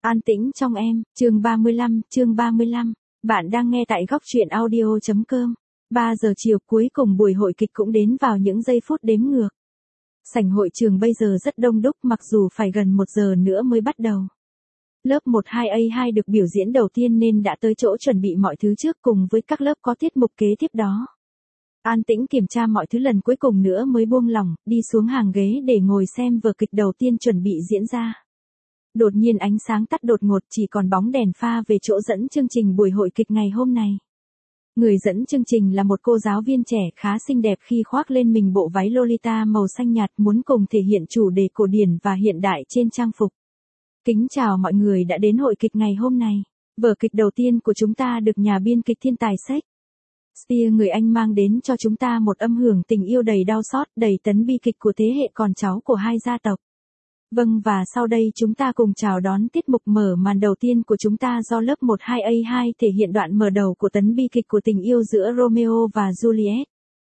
An tĩnh trong em, chương 35. Bạn đang nghe tại góc truyện audio.com. 3 giờ chiều cuối cùng buổi hội kịch cũng đến vào những giây phút đếm ngược. Sảnh hội trường bây giờ rất đông đúc mặc dù phải gần 1 giờ nữa mới bắt đầu. Lớp 12A2 được biểu diễn đầu tiên nên đã tới chỗ chuẩn bị mọi thứ trước cùng với các lớp có tiết mục kế tiếp đó. An tĩnh kiểm tra mọi thứ lần cuối cùng nữa mới buông lỏng, đi xuống hàng ghế để ngồi xem vở kịch đầu tiên chuẩn bị diễn ra. Đột nhiên ánh sáng tắt đột ngột, chỉ còn bóng đèn pha về chỗ dẫn chương trình buổi hội kịch ngày hôm nay. Người dẫn chương trình là một cô giáo viên trẻ khá xinh đẹp khi khoác lên mình bộ váy Lolita màu xanh nhạt, muốn cùng thể hiện chủ đề cổ điển và hiện đại trên trang phục. Kính chào mọi người đã đến hội kịch ngày hôm nay. Vở kịch đầu tiên của chúng ta được nhà biên kịch thiên tài Shakespeare người Anh mang đến cho chúng ta một âm hưởng tình yêu đầy đau xót, đầy tấn bi kịch của thế hệ con cháu của hai gia tộc. Vâng, và sau đây chúng ta cùng chào đón tiết mục mở màn đầu tiên của chúng ta do lớp 12A2 thể hiện đoạn mở đầu của tấn bi kịch của tình yêu giữa Romeo và Juliet.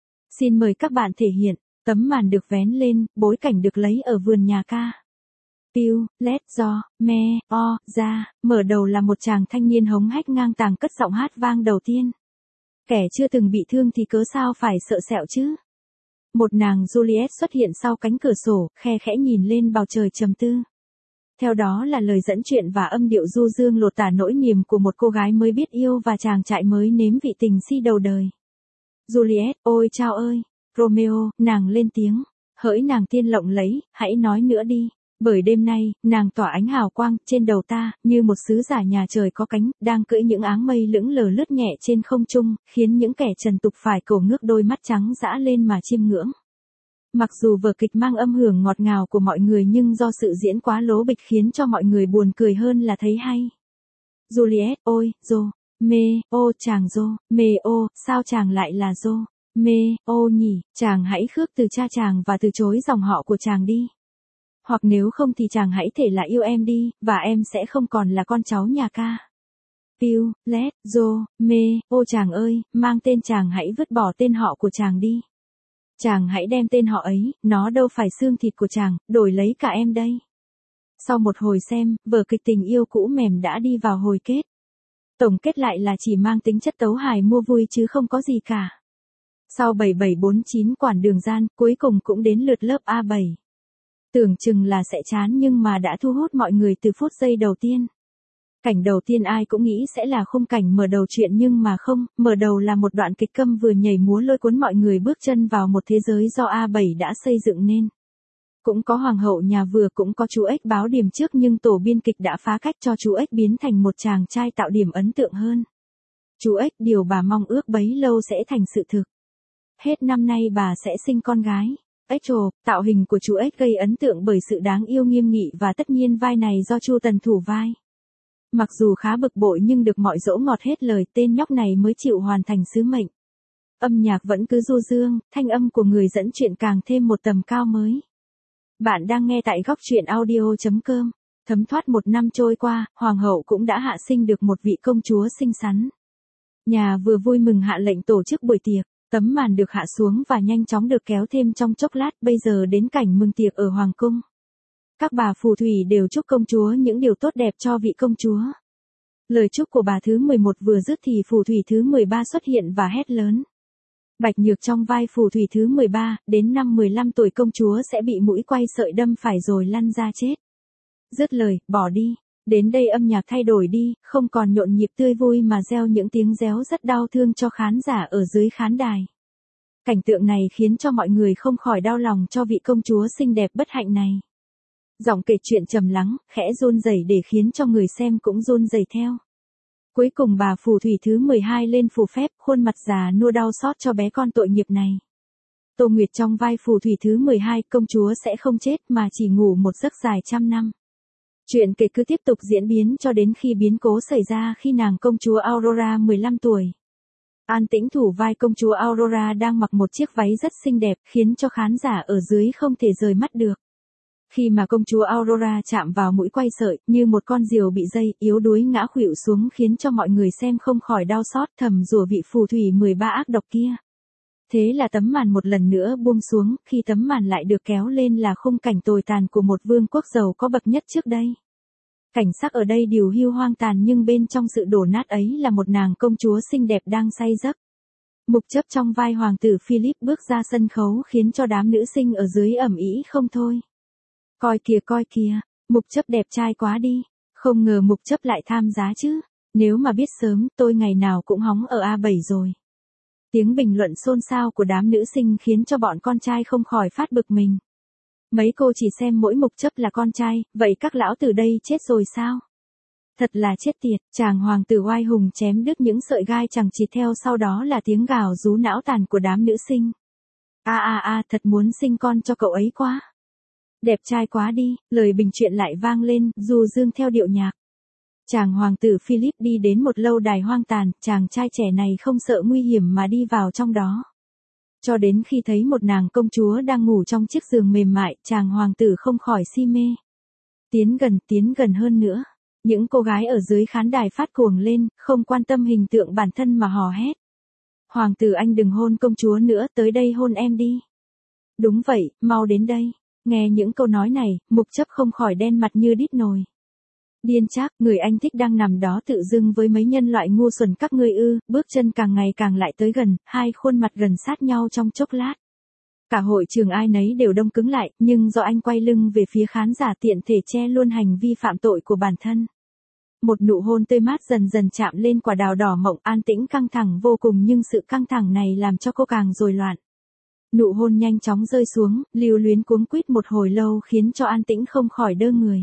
Xin mời các bạn thể hiện, tấm màn được vén lên, bối cảnh được lấy ở vườn nhà ca. Piu, let do, me, o, ra, mở đầu là một chàng thanh niên hống hách ngang tàng cất giọng hát vang đầu tiên. Kẻ chưa từng bị thương thì cớ sao phải sợ sẹo chứ? Một nàng Juliet xuất hiện sau cánh cửa sổ, khe khẽ nhìn lên bầu trời trầm tư. Theo đó là lời dẫn chuyện và âm điệu du dương lột tả nỗi niềm của một cô gái mới biết yêu và chàng trai mới nếm vị tình si đầu đời. Juliet, ôi chao ơi! Romeo, nàng lên tiếng. Hỡi nàng tiên lộng lẫy, hãy nói nữa đi. Bởi đêm nay, nàng tỏa ánh hào quang trên đầu ta, như một sứ giả nhà trời có cánh, đang cưỡi những áng mây lững lờ lướt nhẹ trên không trung, khiến những kẻ trần tục phải cổ ngước đôi mắt trắng dã lên mà chiêm ngưỡng. Mặc dù vở kịch mang âm hưởng ngọt ngào của mọi người nhưng do sự diễn quá lố bịch khiến cho mọi người buồn cười hơn là thấy hay. Juliet, ôi, Romeo, chàng Romeo, sao chàng lại là Romeo nhỉ? Chàng hãy khước từ cha chàng và từ chối dòng họ của chàng đi. Hoặc nếu không thì chàng hãy thể là yêu em đi, và em sẽ không còn là con cháu nhà ca. Piu, let, Romeo, chàng ơi, mang tên chàng hãy vứt bỏ tên họ của chàng đi. Chàng hãy đem tên họ ấy, nó đâu phải xương thịt của chàng, đổi lấy cả em đây. Sau một hồi xem, vở kịch tình yêu cũ mềm đã đi vào hồi kết. Tổng kết lại là chỉ mang tính chất tấu hài mua vui chứ không có gì cả. Sau 7749 quản đường gian, cuối cùng cũng đến lượt lớp A7. Tưởng chừng là sẽ chán nhưng mà đã thu hút mọi người từ phút giây đầu tiên. Cảnh đầu tiên ai cũng nghĩ sẽ là khung cảnh mở đầu chuyện nhưng mà không, mở đầu là một đoạn kịch câm vừa nhảy múa lôi cuốn mọi người bước chân vào một thế giới do A7 đã xây dựng nên. Cũng có hoàng hậu nhà vừa cũng có chú ếch báo điểm trước nhưng tổ biên kịch đã phá cách cho chú ếch biến thành một chàng trai tạo điểm ấn tượng hơn. Chú ếch điều bà mong ước bấy lâu sẽ thành sự thực. Hết năm nay bà sẽ sinh con gái. Rachel, tạo hình của chú ếch gây ấn tượng bởi sự đáng yêu nghiêm nghị và tất nhiên vai này do Chu Tần thủ vai. Mặc dù khá bực bội nhưng được mọi dỗ ngọt hết lời, tên nhóc này mới chịu hoàn thành sứ mệnh. Âm nhạc vẫn cứ du dương, thanh âm của người dẫn chuyện càng thêm một tầm cao mới. Bạn đang nghe tại góc truyện audio.com. Thấm thoát 1 năm trôi qua, hoàng hậu cũng đã hạ sinh được một vị công chúa xinh xắn. Nhà vừa vui mừng hạ lệnh tổ chức buổi tiệc. Tấm màn được hạ xuống và nhanh chóng được kéo thêm trong chốc lát, bây giờ đến cảnh mừng tiệc ở hoàng cung. Các bà phù thủy đều chúc công chúa những điều tốt đẹp cho vị công chúa. Lời chúc của bà thứ 11 vừa dứt thì phù thủy thứ 13 xuất hiện và hét lớn. Bạch Nhược trong vai phù thủy thứ 13, đến năm 15 tuổi công chúa sẽ bị mũi quay sợi đâm phải rồi lăn ra chết. Dứt lời, bỏ đi. Đến đây âm nhạc thay đổi đi, không còn nhộn nhịp tươi vui mà reo những tiếng réo rất đau thương cho khán giả ở dưới khán đài. Cảnh tượng này khiến cho mọi người không khỏi đau lòng cho vị công chúa xinh đẹp bất hạnh này. Giọng kể chuyện trầm lắng, khẽ run rẩy để khiến cho người xem cũng run rẩy theo. Cuối cùng bà phù thủy thứ 12 lên phù phép, khuôn mặt già nua đau xót cho bé con tội nghiệp này. Tô Nguyệt trong vai phù thủy thứ 12, công chúa sẽ không chết mà chỉ ngủ một giấc dài trăm năm. Chuyện kể cứ tiếp tục diễn biến cho đến khi biến cố xảy ra khi nàng công chúa Aurora 15 tuổi. An Tĩnh thủ vai công chúa Aurora đang mặc một chiếc váy rất xinh đẹp khiến cho khán giả ở dưới không thể rời mắt được. Khi mà công chúa Aurora chạm vào mũi quay sợi, như một con diều bị dây, yếu đuối ngã khuỵu xuống khiến cho mọi người xem không khỏi đau xót thầm rủa vị phù thủy 13 ác độc kia. Thế là tấm màn một lần nữa buông xuống, khi tấm màn lại được kéo lên là khung cảnh tồi tàn của một vương quốc giàu có bậc nhất trước đây. Cảnh sắc ở đây điều hưu hoang tàn nhưng bên trong sự đổ nát ấy là một nàng công chúa xinh đẹp đang say giấc. Mục Chấp trong vai hoàng tử Philip bước ra sân khấu khiến cho đám nữ sinh ở dưới ầm ĩ không thôi. Coi kìa, Mục Chấp đẹp trai quá đi, không ngờ Mục Chấp lại tham giá chứ, nếu mà biết sớm tôi ngày nào cũng hóng ở A7 rồi. Tiếng bình luận xôn xao của đám nữ sinh khiến cho bọn con trai không khỏi phát bực mình. Mấy cô chỉ xem mỗi Mục Chấp là con trai, vậy các lão từ đây chết rồi sao? Thật là chết tiệt, chàng hoàng tử oai hùng chém đứt những sợi gai chẳng chịt theo sau đó là tiếng gào rú não tàn của đám nữ sinh. Thật muốn sinh con cho cậu ấy quá. Đẹp trai quá đi, lời bình chuyện lại vang lên, du dương theo điệu nhạc. Chàng hoàng tử Philip đi đến một lâu đài hoang tàn, chàng trai trẻ này không sợ nguy hiểm mà đi vào trong đó. Cho đến khi thấy một nàng công chúa đang ngủ trong chiếc giường mềm mại, chàng hoàng tử không khỏi si mê. Tiến gần hơn nữa. Những cô gái ở dưới khán đài phát cuồng lên, không quan tâm hình tượng bản thân mà hò hét. Hoàng tử anh đừng hôn công chúa nữa, tới đây hôn em đi. Đúng vậy, mau đến đây. Nghe những câu nói này, Mục Chấp không khỏi đen mặt như đít nồi. Điên chắc, người anh thích đang nằm đó tự dưng với mấy nhân loại ngu xuẩn các ngươi ư, bước chân càng ngày càng lại tới gần, hai khuôn mặt gần sát nhau trong chốc lát. Cả hội trường ai nấy đều đông cứng lại, nhưng do anh quay lưng về phía khán giả tiện thể che luôn hành vi phạm tội của bản thân. Một nụ hôn tươi mát dần dần chạm lên quả đào đỏ mọng, an tĩnh căng thẳng vô cùng nhưng sự căng thẳng này làm cho cô càng rối loạn. Nụ hôn nhanh chóng rơi xuống, lưu luyến cuống quýt một hồi lâu khiến cho an tĩnh không khỏi đơ người.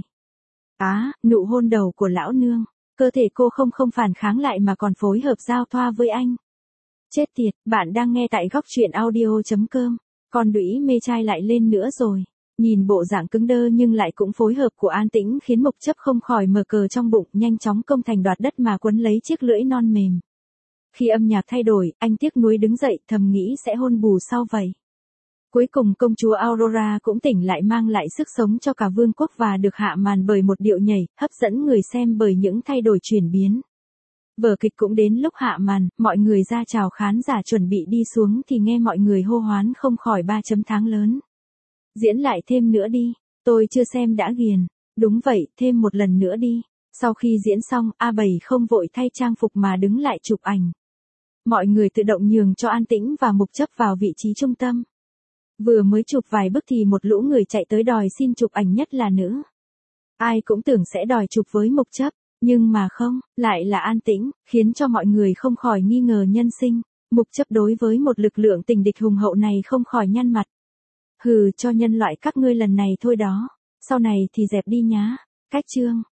Nụ hôn đầu của lão nương, cơ thể cô không phản kháng lại mà còn phối hợp giao thoa với anh. Chết tiệt, bạn đang nghe tại góc truyện audio.com, con đũy mê trai lại lên nữa rồi. Nhìn bộ dạng cứng đơ nhưng lại cũng phối hợp của an tĩnh khiến Mục Chấp không khỏi mở cờ trong bụng, nhanh chóng công thành đoạt đất mà quấn lấy chiếc lưỡi non mềm. Khi âm nhạc thay đổi, anh tiếc nuối đứng dậy thầm nghĩ sẽ hôn bù sau vậy. Cuối cùng công chúa Aurora cũng tỉnh lại mang lại sức sống cho cả vương quốc và được hạ màn bởi một điệu nhảy, hấp dẫn người xem bởi những thay đổi chuyển biến. Vở kịch cũng đến lúc hạ màn, mọi người ra chào khán giả chuẩn bị đi xuống thì nghe mọi người hô hoán không khỏi 3 chấm tháng lớn. Diễn lại thêm nữa đi, tôi chưa xem đã ghiền. Đúng vậy, thêm một lần nữa đi. Sau khi diễn xong, A7 không vội thay trang phục mà đứng lại chụp ảnh. Mọi người tự động nhường cho an tĩnh và Mục Chấp vào vị trí trung tâm. Vừa mới chụp vài bức thì một lũ người chạy tới đòi xin chụp ảnh, nhất là nữ. Ai cũng tưởng sẽ đòi chụp với Mục Chấp, nhưng mà không, lại là an tĩnh, khiến cho mọi người không khỏi nghi ngờ nhân sinh. Mục Chấp đối với một lực lượng tình địch hùng hậu này không khỏi nhăn mặt. Hừ, cho nhân loại các ngươi lần này thôi đó, sau này thì dẹp đi nhá. Cách chương